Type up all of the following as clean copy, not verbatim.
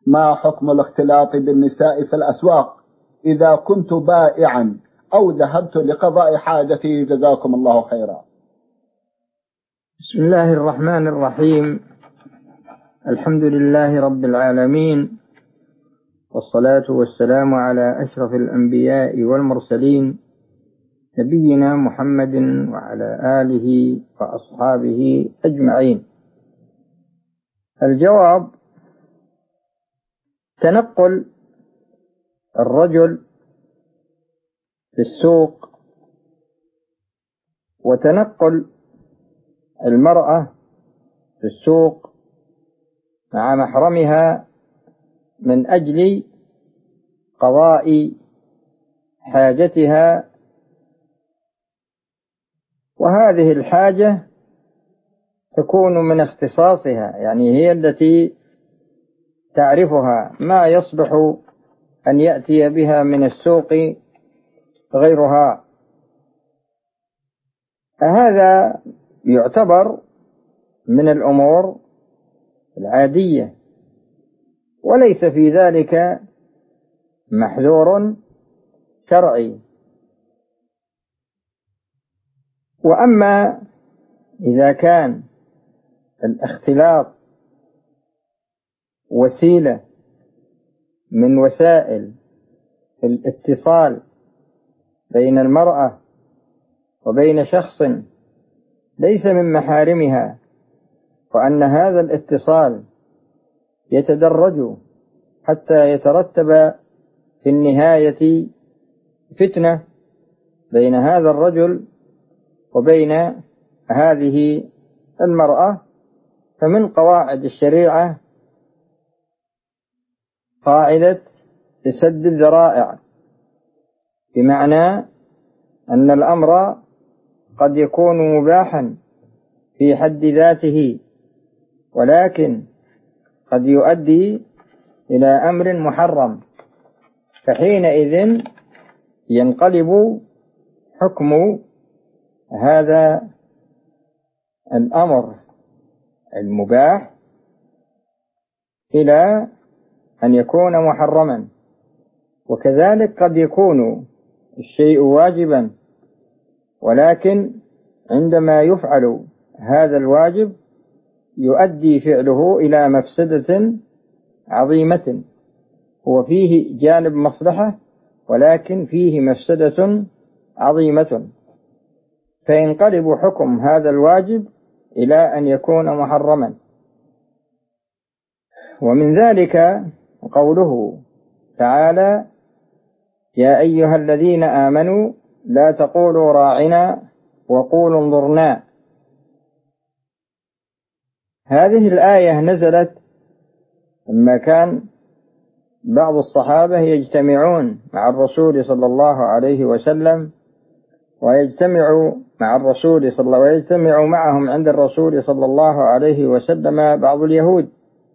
ما حكم الاختلاط بالنساء في الأسواق إذا كنت بائعا أو ذهبت لقضاء حاجتي؟ جزاكم الله خيرا. بسم الله الرحمن الرحيم. الحمد لله رب العالمين، والصلاة والسلام على أشرف الأنبياء والمرسلين، نبينا محمد وعلى آله وأصحابه أجمعين. الجواب: تنقل الرجل في السوق وتنقل المرأة في السوق مع محرمها من أجل قضاء حاجتها، وهذه الحاجة تكون من اختصاصها، يعني هي التي تعرفها، ما يصلح أن يأتي بها من السوق غيرها. هذا يعتبر من الأمور العادية، وليس في ذلك محذور شرعي. وأما إذا كان الاختلاط وسيلة من وسائل الاتصال بين المرأة وبين شخص ليس من محارمها، وأن هذا الاتصال يتدرج حتى يترتب في النهاية فتنة بين هذا الرجل وبين هذه المرأة، فمن قواعد الشريعة قاعدة سد الذرائع، بمعنى أن الأمر قد يكون مباحا في حد ذاته، ولكن قد يؤدي إلى أمر محرم، فحينئذ ينقلب حكم هذا الأمر المباح إلى أن يكون محرما. وكذلك قد يكون الشيء واجبا، ولكن عندما يفعل هذا الواجب يؤدي فعله إلى مفسدة عظيمة، هو فيه جانب مصلحة ولكن فيه مفسدة عظيمة، فينقلب حكم هذا الواجب إلى أن يكون محرما. ومن ذلك قوله تعالى: يا أيها الذين آمنوا لا تقولوا راعنا وقولوا انظرنا. هذه الآية نزلت لما كان بعض الصحابة يجتمعون مع الرسول صلى الله عليه وسلم، ويجتمع معهم عند الرسول صلى الله عليه وسلم بعض اليهود،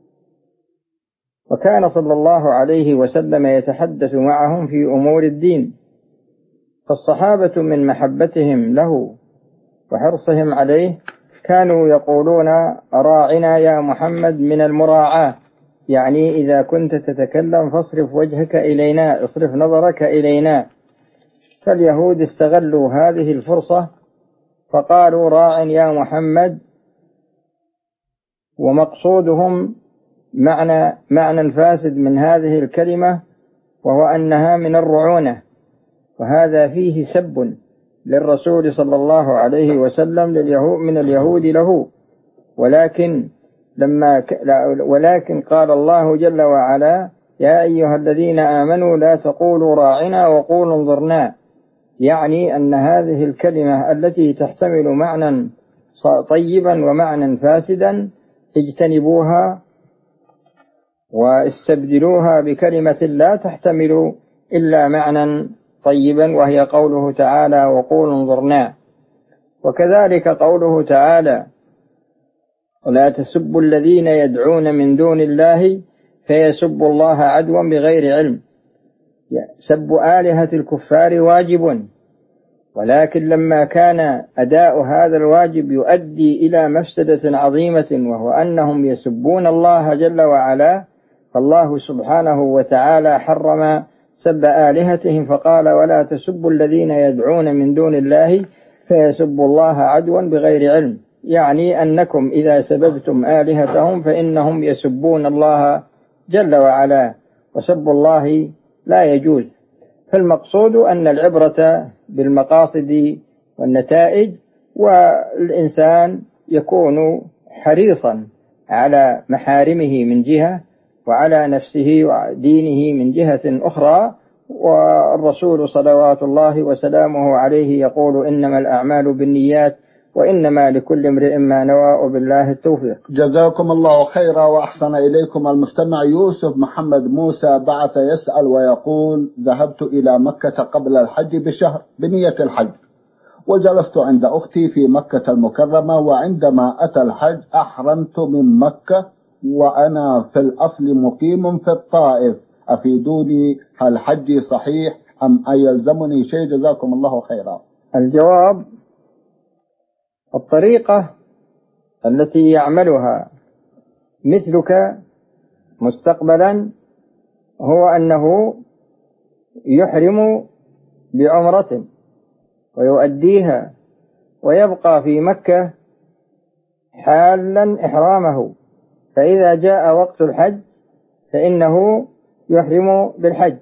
وكان صلى الله عليه وسلم يتحدث معهم في أمور الدين، فالصحابة من محبتهم له وحرصهم عليه كانوا يقولون: راعنا يا محمد من المراعاة، يعني إذا كنت تتكلم فاصرف وجهك إلينا، اصرف نظرك إلينا. فاليهود استغلوا هذه الفرصة فقالوا: راع يا محمد، ومقصودهم معنى فاسد من هذه الكلمة، وهو أنها من الرعونة، وهذا فيه سب للرسول صلى الله عليه وسلم من اليهود له. ولكن قال الله جل وعلا: يا أيها الذين آمنوا لا تقولوا راعنا وقولوا انظرنا، يعني أن هذه الكلمة التي تحتمل معنى طيبا ومعنى فاسدا اجتنبوها واستبدلوها بكلمة لا تحتمل إلا معنى طيبا، وهي قوله تعالى: وقولوا انظرنا. وكذلك قوله تعالى: ولا تسبوا الذين يدعون من دون الله فيسبوا الله عدوا بغير علم. سب آلهة الكفار واجب، ولكن لما كان أداء هذا الواجب يؤدي إلى مفسدة عظيمة، وهو أنهم يسبون الله جل وعلا، فالله سبحانه وتعالى حرم سب آلهتهم فقال ولا تسبوا الذين يدعون من دون الله فيسبوا الله عدوا بغير علم، يعني أنكم إذا سببتم آلهتهم فإنهم يسبون الله جل وعلا، وسب الله لا يجوز. فالمقصود أن العبرة بالمقاصد والنتائج، والإنسان يكون حريصا على محارمه من جهة وعلى نفسه ودينه من جهة أخرى. والرسول صلوات الله وسلامه عليه يقول إنما الأعمال بالنيات وإنما لكل امرئ ما نوى، وبالله التوفيق. جزاكم الله خيرا وأحسن إليكم. المستمع يوسف محمد موسى بعث يسأل ويقول ذهبت إلى مكة قبل الحج بشهر بنية الحج، وجلست عند أختي في مكة المكرمة، وعندما أتى الحج أحرمت من مكة وأنا في الأصل مقيم في الطائف، أفيدوني هل حجي صحيح أم يلزمني شيء؟ جزاكم الله خيرا. الجواب: الطريقة التي يعملها مثلك مستقبلا هو أنه يحرم بعمرة ويؤديها ويبقى في مكة حالا إحرامه، فإذا جاء وقت الحج فإنه يحرم بالحج.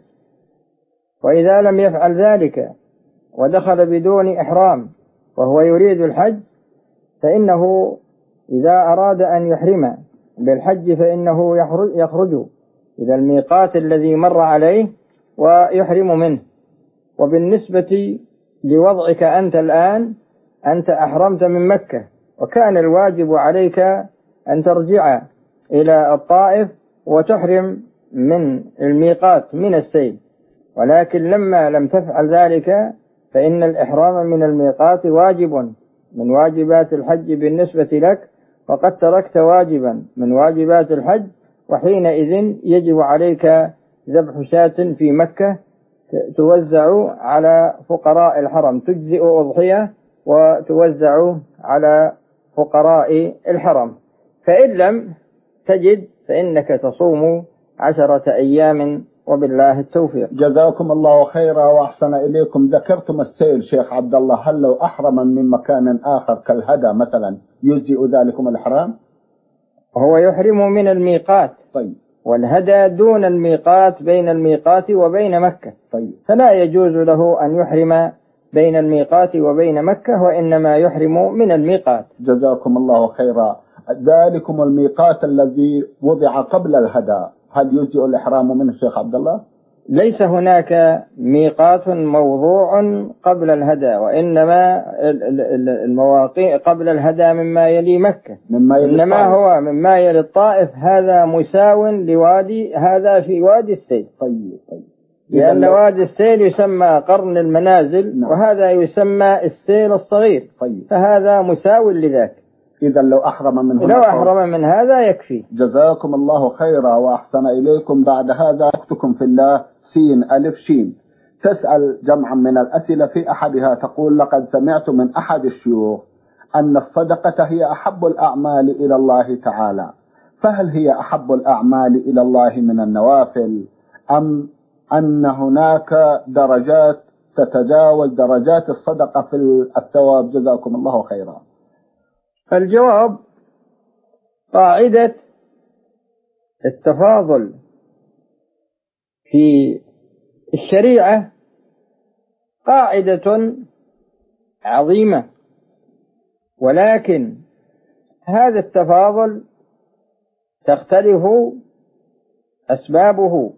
وإذا لم يفعل ذلك ودخل بدون إحرام وهو يريد الحج فإنه إذا أراد أن يحرم بالحج فإنه يخرج إلى الميقات الذي مر عليه ويحرم منه. وبالنسبة لوضعك أنت الآن، أنت أحرمت من مكة وكان الواجب عليك أن ترجع إلى الطائف وتحرم من الميقات من السيل، ولكن لما لم تفعل ذلك فإن الإحرام من الميقات واجب من واجبات الحج بالنسبة لك، وقد تركت واجبا من واجبات الحج، وحينئذ يجب عليك ذبح شاة في مكة توزع على فقراء الحرم، تجزئ أضحية وتوزع على فقراء الحرم. فإن لم تجد فإنك تصوم 10 أيام، وبالله التوفيق. جزاكم الله خيرا وأحسن إليكم. ذكرتم السيل شيخ عبد الله، هل لو أحرم من مكان آخر كالهدى مثلا يجزئ ذلكم الإحرام؟ هو يحرم من الميقات. طيب. والهدى دون الميقات، بين الميقات وبين مكة. طيب. فلا يجوز له أن يحرم بين الميقات وبين مكة، وإنما يحرم من الميقات. جزاكم الله خيرا. ذلكم الميقات الذي وضع قبل الهدى هل يجزئ الإحرام منه شيخ عبد الله؟ ليس هناك ميقات موضوع قبل الهدى، وإنما المواقيت قبل الهدى مما يلي مكة، إنما هو مما يلي الطائف، هذا مساو لوادي، هذا في وادي السيل. طيب. لأن وادي السيل يسمى قرن المنازل. نعم. وهذا يسمى السيل الصغير. طيب. فهذا مساو لذاك. إذا لو أحرم من هنا، لو أحرم من هذا يكفي. جزاكم الله خيرا وأحسن إليكم. بعد هذا أختكم في الله سين ألف شين تسأل جمعا من الأسئلة، في أحدها تقول لقد سمعت من أحد الشيوخ أن الصدقة هي أحب الأعمال إلى الله تعالى، فهل هي أحب الأعمال إلى الله من النوافل، أم أن هناك درجات تتجاوز درجات الصدقة في الثواب؟ جزاكم الله خيرا. الجواب: قاعدة التفاضل في الشريعة قاعدة عظيمة، ولكن هذا التفاضل تختلف أسبابه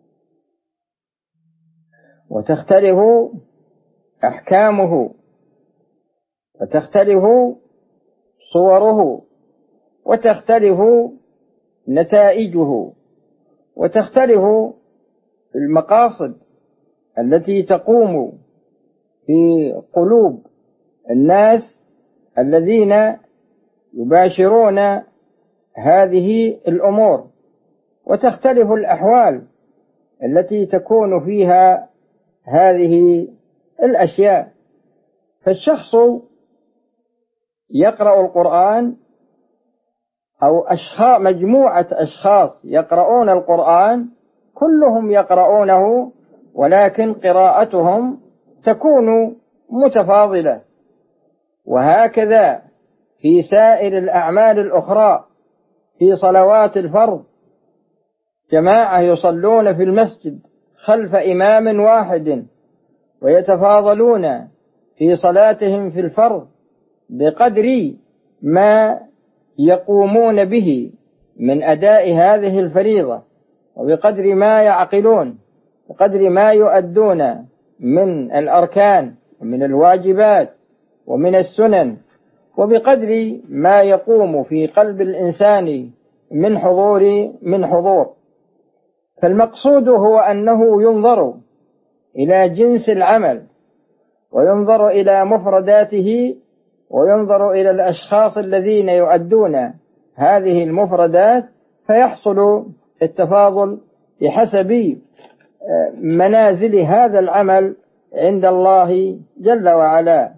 وتختلف أحكامه وتختلف صوره وتختلف نتائجه وتختلف المقاصد التي تقوم في قلوب الناس الذين يباشرون هذه الأمور، وتختلف الأحوال التي تكون فيها هذه الأشياء. فالشخص يقرأ القرآن أو مجموعة أشخاص يقرؤون القرآن كلهم يقرؤونه، ولكن قراءتهم تكون متفاضلة. وهكذا في سائر الأعمال الأخرى، في صلوات الفرض جماعة يصلون في المسجد خلف إمام واحد ويتفاضلون في صلاتهم في الفرض بقدر ما يقومون به من أداء هذه الفريضة، وبقدر ما يعقلون، بقدر ما يؤدون من الأركان ومن الواجبات ومن السنن، وبقدر ما يقوم في قلب الإنسان من حضور. فالمقصود هو أنه ينظر إلى جنس العمل، وينظر إلى مفرداته، وينظر إلى الأشخاص الذين يؤدون هذه المفردات، فيحصل التفاضل بحسب منازل هذا العمل عند الله جل وعلا.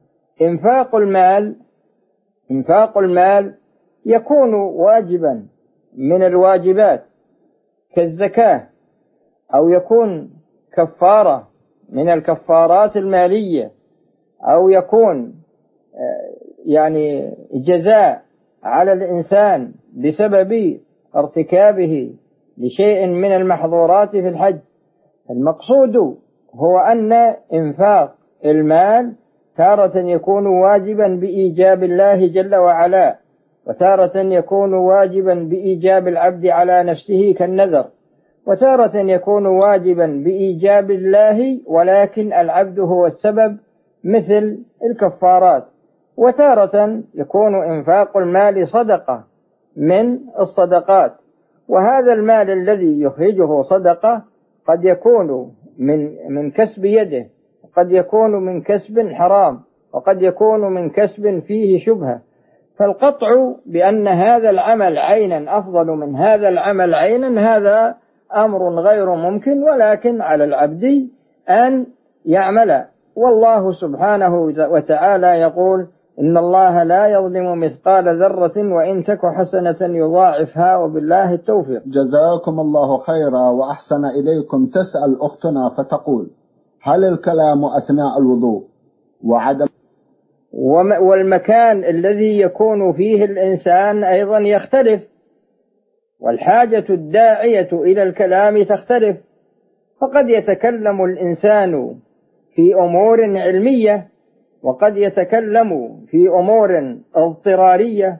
إنفاق المال يكون واجبا من الواجبات كالزكاة، أو يكون كفارة من الكفارات المالية، أو يكون يعني جزاء على الإنسان بسبب ارتكابه لشيء من المحظورات في الحج. المقصود هو أن إنفاق المال تارة يكون واجبا بإيجاب الله جل وعلا، وتارة يكون واجبا بإيجاب العبد على نفسه كالنذر، وتارة يكون واجبا بإيجاب الله ولكن العبد هو السبب مثل الكفارات، وتارة يكون إنفاق المال صدقة من الصدقات. وهذا المال الذي يخرجه صدقة قد يكون من كسب يده، وقد يكون من كسب حرام، وقد يكون من كسب فيه شبهة. فالقطع بأن هذا العمل عينا أفضل من هذا العمل عينا هذا أمر غير ممكن، ولكن على العبد أن يعمل. والله سبحانه وتعالى يقول: إن الله لا يظلم مثقال ذرة وإن تك حسنة يضاعفها وبالله التوفيق. جزاكم الله خيرا وأحسن إليكم. تسأل أختنا فتقول: هل الكلام أثناء الوضوء وعدم والمكان الذي يكون فيه الإنسان أيضا يختلف، والحاجة الداعية إلى الكلام تختلف، فقد يتكلم الإنسان في أمور علمية، وقد يتكلم في أمور اضطرارية،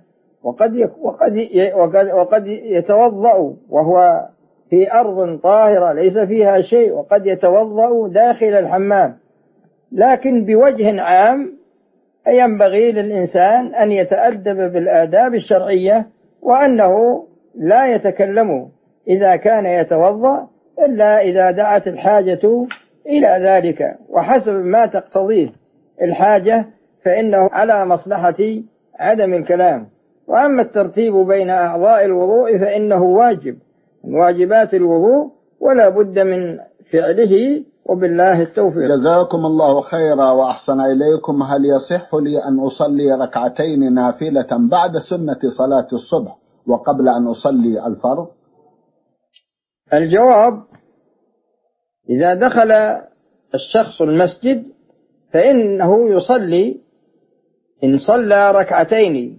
وقد يتوضأ وهو في أرض طاهرة ليس فيها شيء، وقد يتوضأ داخل الحمام. لكن بوجه عام ينبغي للإنسان أن يتأدب بالآداب الشرعية، وأنه لا يتكلم إذا كان يتوضأ إلا إذا دعت الحاجة إلى ذلك، وحسب ما تقتضيه الحاجة فإنه على مصلحة عدم الكلام. وأما الترتيب بين أعضاء الوضوء فإنه واجب من واجبات الوضوء، ولا بد من فعله، وبالله التوفيق. جزاكم الله خيرا وأحسن إليكم. هل يصح لي أن أصلي ركعتين نافلة بعد سنة صلاة الصبح وقبل أن أصلي الفرض؟ الجواب: إذا دخل الشخص المسجد فإنه يصلي، إن صلى ركعتين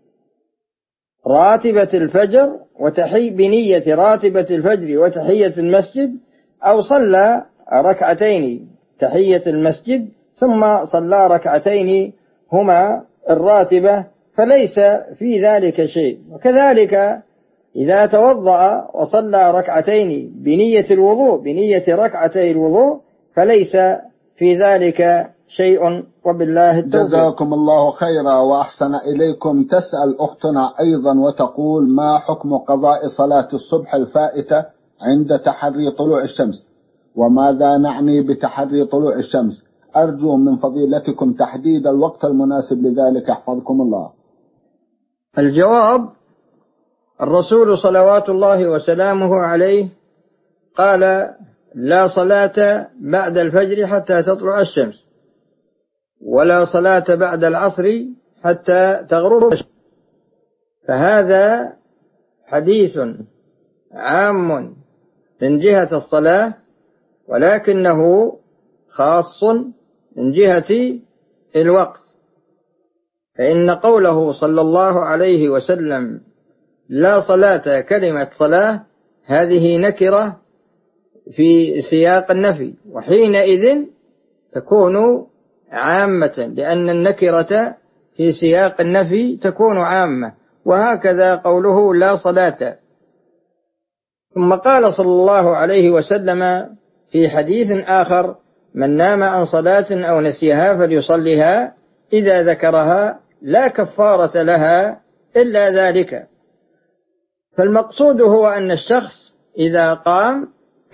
راتبة الفجر بنية راتبة الفجر وتحية المسجد، أو صلى ركعتين تحية المسجد ثم صلى ركعتين هما الراتبة، فليس في ذلك شيء. وكذلك إذا توضأ وصلى ركعتين بنية الوضوء، بنية ركعتي الوضوء، فليس في ذلك شيء، وبالله التوفيق. جزاكم الله خيرا وأحسن إليكم. تسأل أختنا أيضا وتقول: ما حكم قضاء صلاة الصبح الفائتة عند تحري طلوع الشمس؟ وماذا نعني بتحري طلوع الشمس؟ أرجو من فضيلتكم تحديد الوقت المناسب لذلك، يحفظكم الله. الجواب: الرسول صلوات الله وسلامه عليه قال: لا صلاة بعد الفجر حتى تطلع الشمس، ولا صلاة بعد العصر حتى تغرب الشمس. فهذا حديث عام من جهة الصلاة، ولكنه خاص من جهة الوقت، فإن قوله صلى الله عليه وسلم لا صلاة كلمة صلاة هذه نكرة في سياق النفي، وحينئذ تكون عامة، لأن النكرة في سياق النفي تكون عامة. وهكذا قوله لا صلاة. ثم قال صلى الله عليه وسلم في حديث آخر من نام عن صلاة أو نسيها فليصلها إذا ذكرها لا كفارة لها إلا ذلك. فالمقصود هو أن الشخص إذا قام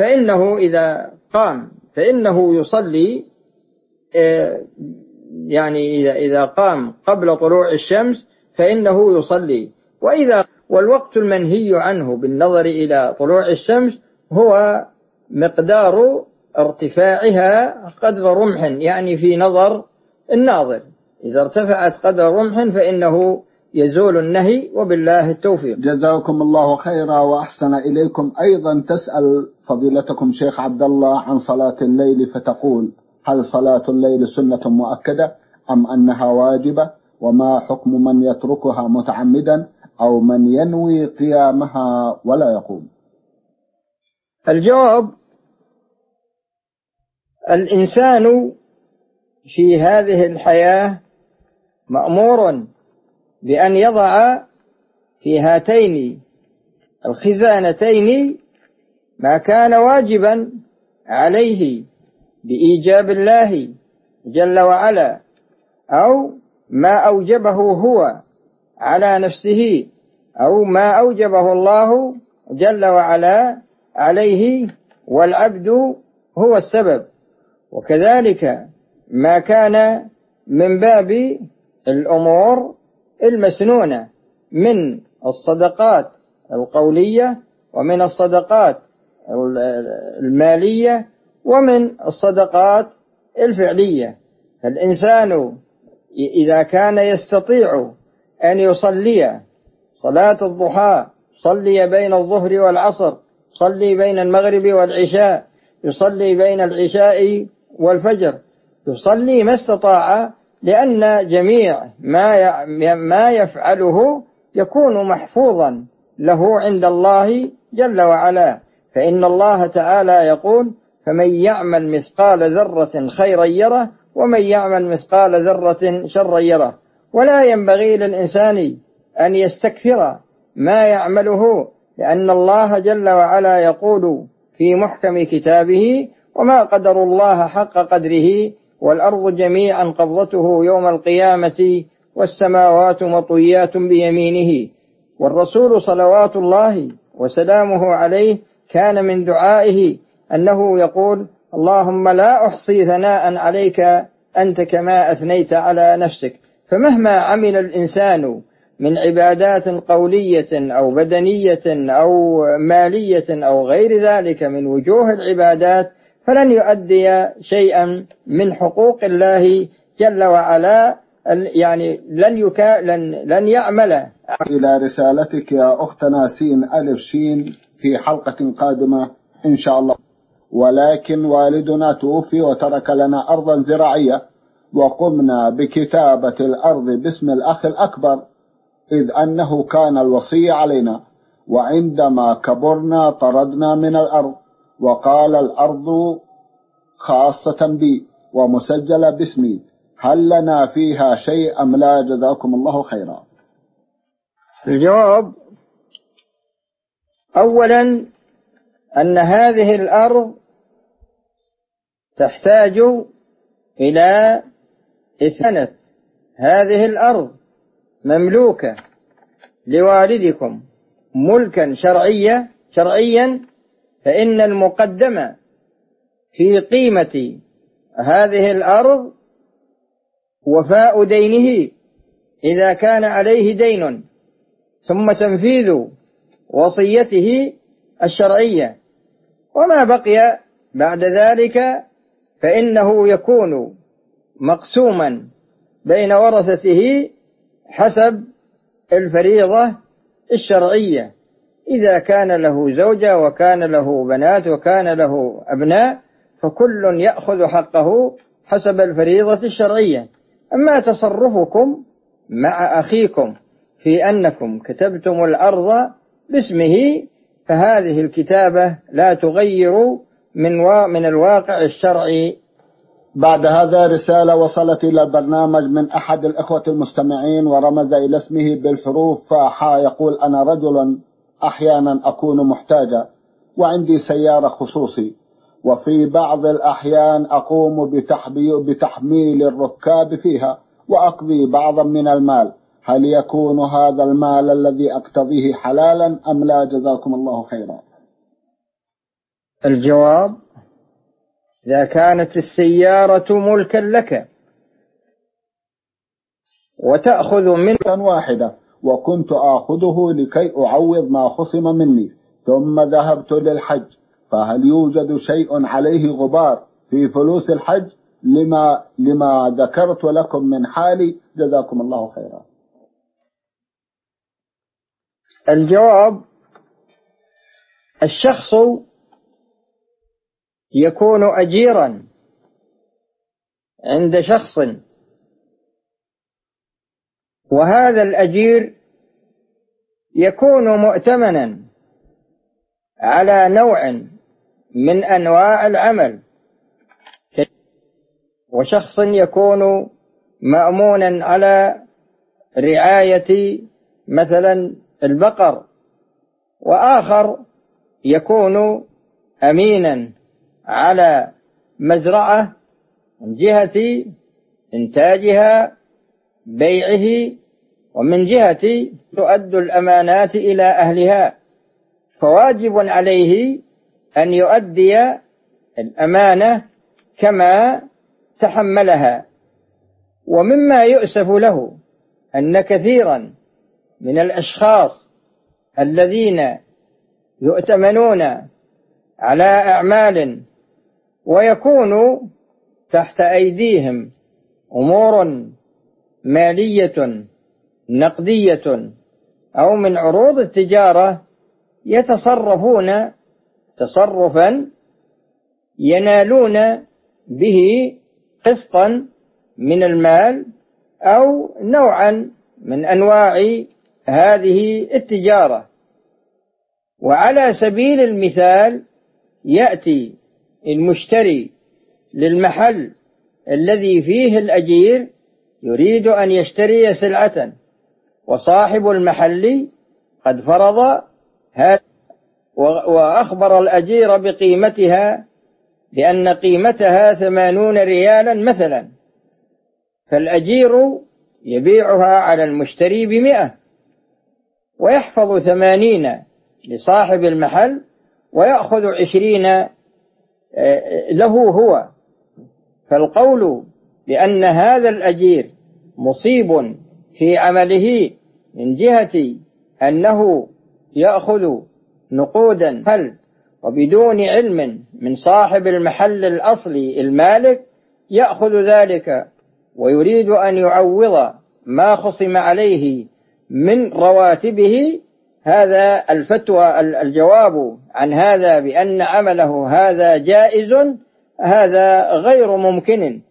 فإنه يصلي، يعني إذا قام قبل طلوع الشمس فإنه يصلي. والوقت المنهي عنه بالنظر إلى طلوع الشمس هو مقدار ارتفاعها قدر رمح، يعني في نظر الناظر إذا ارتفعت قدر رمح فإنه يزول النهي، وبالله التوفيق. جزاكم الله خيرا وأحسن إليكم. أيضا تسأل فضيلتكم شيخ عبد الله عن صلاة الليل، فتقول هل صلاة الليل سنة مؤكدة أم أنها واجبة؟ وما حكم من يتركها متعمدا أو من ينوي قيامها ولا يقوم؟ الجواب: الإنسان في هذه الحياة مأمور بأن يضع في هاتين الخزانتين ما كان واجبا عليه بإيجاب الله جل وعلا، أو ما أوجبه هو على نفسه، أو ما أوجبه الله جل وعلا عليه والعبد هو السبب. وكذلك ما كان من باب الأمور المسنونة من الصدقات القولية، ومن الصدقات المالية، ومن الصدقات الفعلية. فالإنسان إذا كان يستطيع أن يصلي صلاة الضحى، صلي بين الظهر والعصر، صلي بين المغرب والعشاء، يصلي بين العشاء والفجر، يصلي ما استطاع، لأن جميع ما يفعله يكون محفوظا له عند الله جل وعلا. فإن الله تعالى يقول فمن يعمل مثقال ذرة خيرا يره ومن يعمل مثقال ذرة شرا يره. ولا ينبغي للإنسان أن يستكثر ما يعمله، لأن الله جل وعلا يقول في محكم كتابه وما قدر الله حق قدره والأرض جميعا قبضته يوم القيامة والسماوات مطويات بيمينه. والرسول صلوات الله وسلامه عليه كان من دعائه أنه يقول اللهم لا أحصي ثناء عليك أنت كما أثنيت على نفسك. فمهما عمل الإنسان من عبادات قولية أو بدنية أو مالية أو غير ذلك من وجوه العبادات فلن يؤدي شيئا من حقوق الله جل وعلا، يعني لن يعمل. إلى رسالتك يا أختنا سين ألف شين في حلقة قادمة إن شاء الله. ولكن والدنا توفي وترك لنا أرضا زراعية، وقمنا بكتابة الأرض باسم الأخ الأكبر، إذ أنه كان الوصي علينا، وعندما كبرنا طردنا من الأرض، وقال الأرض خاصة بي ومسجلة باسمي، هل لنا فيها شيء أم لا؟ جزاكم الله خيرا. الجواب: أولا أن هذه الأرض تحتاج إلى إثنة. هذه الأرض مملوكة لوالدكم ملكا شرعيا، فإن المقدم في قيمة هذه الأرض وفاء دينه إذا كان عليه دين، ثم تنفيذ وصيته الشرعية، وما بقي بعد ذلك فإنه يكون مقسوما بين ورثته حسب الفريضة الشرعية إذا كان له زوجة وكان له بنات وكان له أبناء، فكل يأخذ حقه حسب الفريضة الشرعية. أما تصرفكم مع أخيكم في أنكم كتبتم الأرض باسمه، فهذه الكتابة لا تغير من الواقع الشرعي. بعد هذا رسالة وصلت إلى البرنامج من أحد الإخوة المستمعين ورمز إلى اسمه بالحروف فاحا، يقول: أنا رجل أحيانا أكون محتاجا وعندي سيارة خصوصي، وفي بعض الأحيان أقوم بتحميل الركاب فيها وأقضي بعضا من المال. هل يكون هذا المال الذي أقتضيه حلالا أم لا؟ جزاكم الله خيرا. الجواب: إذا كانت السيارة ملكا لك وتأخذ منه واحدة وكنت آخذه لكي أعوض ما خصم مني ثم ذهبت للحج، فهل يوجد شيء عليه غبار في فلوس الحج لما ذكرت لكم من حالي؟ جزاكم الله خيرا. الجواب: الشخص يكون أجيرا عند شخص، وهذا الأجير يكون مؤتمنا على نوع من أنواع العمل، وشخص يكون مأمونا على رعاية مثلا البقر، وآخر يكون أمينا على مزرعة من جهة إنتاجها بيعه، ومن جهة تؤدي الأمانات إلى أهلها، فواجب عليه أن يؤدي الأمانة كما تحملها. ومما يؤسف له أن كثيرا من الأشخاص الذين يؤتمنون على أعمال ويكون تحت أيديهم أمور مالية نقدية أو من عروض التجارة، يتصرفون تصرفا ينالون به قسطا من المال أو نوعا من أنواع هذه التجارة. وعلى سبيل المثال يأتي المشتري للمحل الذي فيه الأجير يريد أن يشتري سلعة، وصاحب المحل قد فرض هذا وأخبر الأجير بقيمتها بأن قيمتها 80 ريالا مثلا، فالأجير يبيعها على المشتري ب100 ويحفظ 80 لصاحب المحل ويأخذ 20 له هو. فالقول بأن هذا الأجير مصيب في عمله من جهة أنه يأخذ نقودا وبدون علم من صاحب المحل الأصلي المالك يأخذ ذلك ويريد أن يعوض ما خصم عليه من رواتبه، هذا الجواب عن هذا بأن عمله هذا جائز، هذا غير ممكن.